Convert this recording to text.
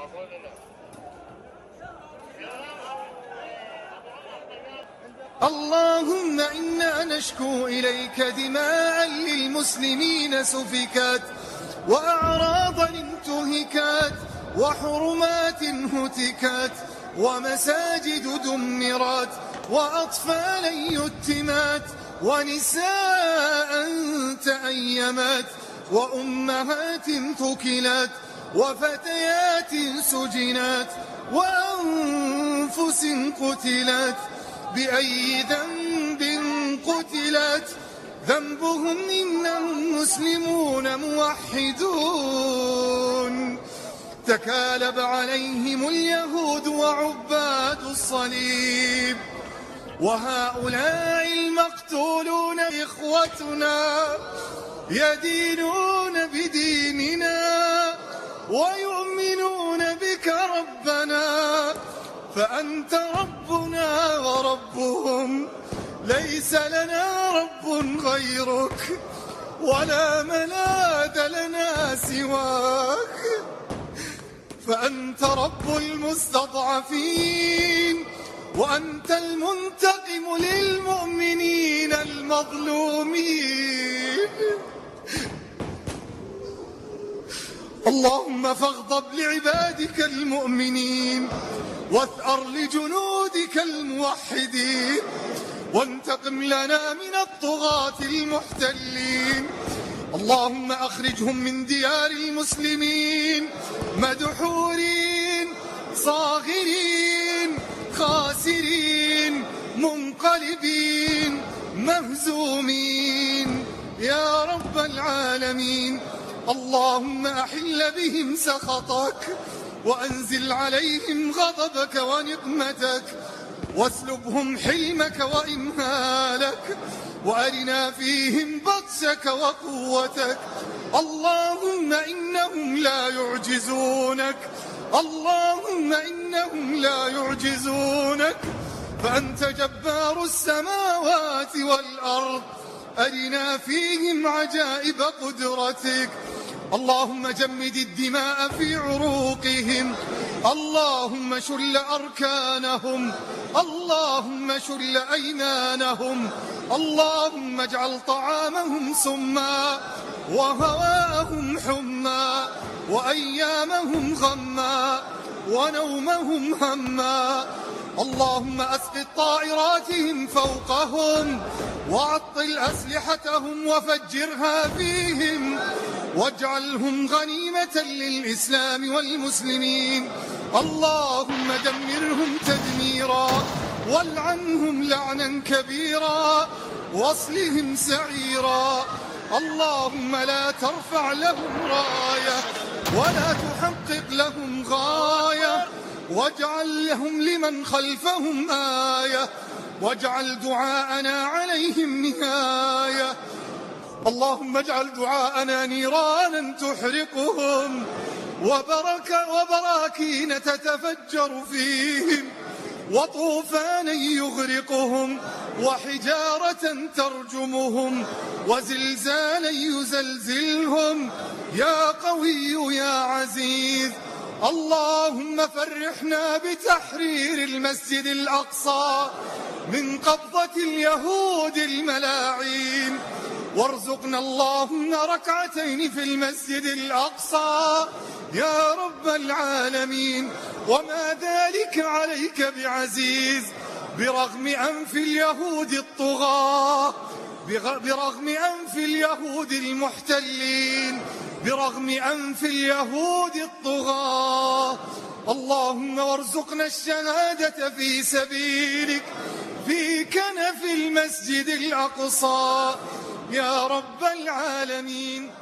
اللهم إنا نشكو إليك دماء للمسلمين سفكت، وأعراضا انتهكت، وحرمات هتكت، ومساجد دمرت، وأطفالا يتمت، ونساء تأيمت، وأمهات ثكلت، وفتيات سجنت، وأنفس قتلت. بأي ذنب قتلت؟ ذنبهم إنهم مسلمون موحدون. تكالب عليهم اليهود وعباد الصليب، وهؤلاء المقتولون إخوتنا يدينون بديننا ويؤمنون بك ربنا، فأنت ربنا وربهم، ليس لنا رب غيرك ولا ملاذ لنا سواك. فأنت رب المستضعفين، وأنت المنتقم للمؤمنين المظلومين. اللهم فاغضب لعبادك المؤمنين، واثأر لجنودك الموحدين، وانتقم لنا من الطغاة المحتلين. اللهم أخرجهم من ديار المسلمين مدحورين صاغرين خاسرين منقلبين مهزومين يا رب العالمين. اللهم أحل بهم سخطك، وأنزل عليهم غضبك ونقمتك، واسلبهم حلمك وإمهالك، وأرنا فيهم بطشك وقوتك. اللهم إنهم لا يعجزونك، اللهم إنهم لا يعجزونك، فأنت جبار السماوات والأرض. أرنا فيهم عجائب قدرتك. اللهم جمد الدماء في عروقهم، اللهم شل أركانهم، اللهم شل أيمانهم، اللهم اجعل طعامهم سما، وهواءهم حما، وأيامهم غما، ونومهم هما. اللهم أسقط طائراتهم فوقهم، وعطل أسلحتهم وفجرها فيهم، واجعلهم غنيمة للإسلام والمسلمين. اللهم دمرهم تدميرا، والعنهم لعنا كبيرا، واصلهم سعيرا. اللهم لا ترفع لهم راية، ولا تحقق لهم غاية، واجعل لهم لمن خلفهم آية، واجعل دعاءنا عليهم نهاية. اللهم اجعل دعاءنا نيرانا تحرقهم، وبراكين تتفجر فيهم، وطوفانا يغرقهم، وحجارة ترجمهم، وزلزالا يزلزلهم يا قوي يا عزيز. اللهم فرحنا بتحرير المسجد الأقصى من قبضة اليهود الملاعين، وارزقنا اللهم ركعتين في المسجد الأقصى يا رب العالمين. وما ذلك عليك بعزيز، برغم أنف اليهود الطغاة، برغم أنف اليهود المحتلين، برغم أنف اليهود الطغاة. اللهم وارزقنا الشهادة في سبيلك في كنف المسجد الأقصى يا رب العالمين.